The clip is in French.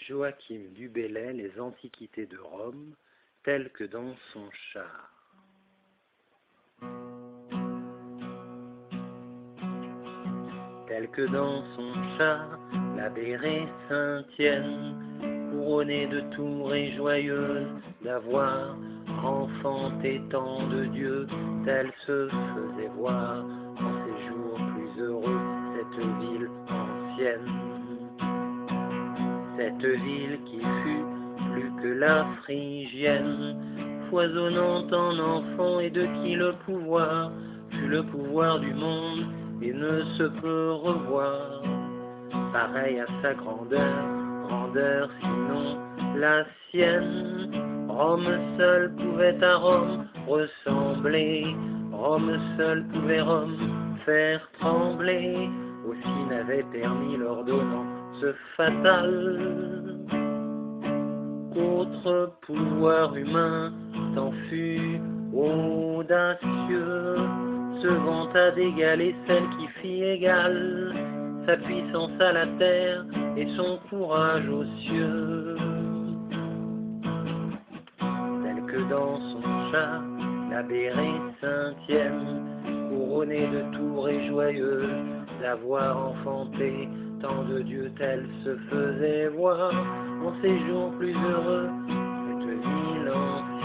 Joachim du Bellay, Les Antiquités de Rome, telles que dans son char. Tel que dans son char, la bérée Saint-Tienne, couronnée de tours et joyeuse d'avoir enfanté tant de dieux, telle se faisait voir en ses jours plus heureux cette ville ancienne. Cette ville qui fut plus que la Phrygienne, foisonnante en enfants et de qui le pouvoir fut le pouvoir du monde et ne se peut revoir. Pareil à sa grandeur, grandeur sinon la sienne, Rome seule pouvait à Rome ressembler, Rome seule pouvait Rome faire trembler, aussi n'avait permis l'ordonnance fatale qu'autre pouvoir humain s'en fut audacieux, se vanta d'égaler celle qui fit égale sa puissance à la terre et son courage aux cieux. Tel que dans son char, la bérée Saint-Tienne, couronnée de tours et joyeuse d'avoir enfanté tant de dieux, telle se faisait voir en ses jours plus heureux cette ville ancienne.